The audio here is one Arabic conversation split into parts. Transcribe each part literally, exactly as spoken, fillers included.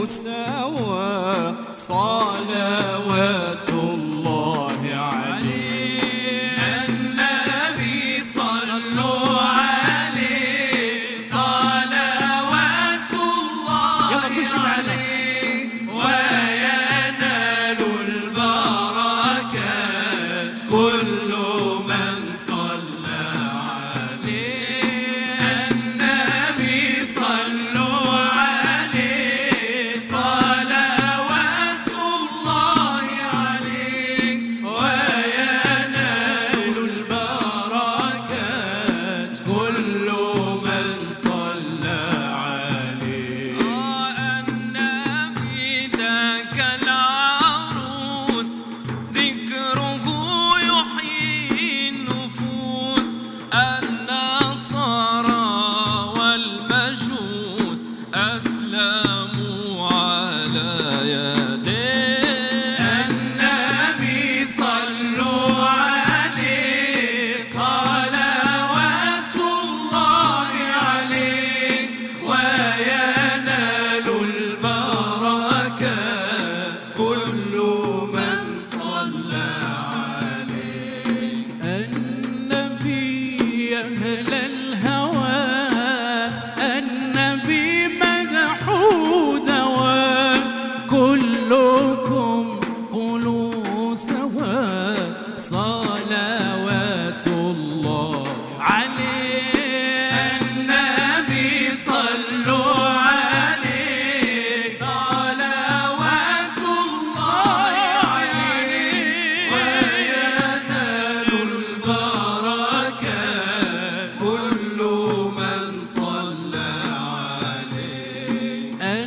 سوا صلوات الله عليه. النبي صلوا عليه صلوات الله عليه وينال البركات كل من صلى عليه. النبي صلوا عليه صلوات الله عليه وينال البركات كل من صلى عليه. النبي ذاك العروس ذكره يحيي النفوس. النصارى والمجوس أسلموا على يديه. النبي صلوا عليه صلوات الله عليه وينال البركات كل من صلى عليه. النبي أهل الهوى النبي مدحو دواء كلكم قولوا سوا صلوات الله عليه. النبي صلوا عليه صلوات الله عليه وينال البركات كل من صلى عليه.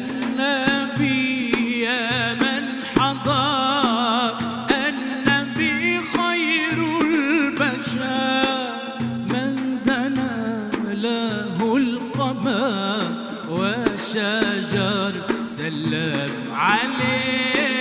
النبي يا من حضر النبي خير البشر من دنا له القمر والشجر سلم عليه.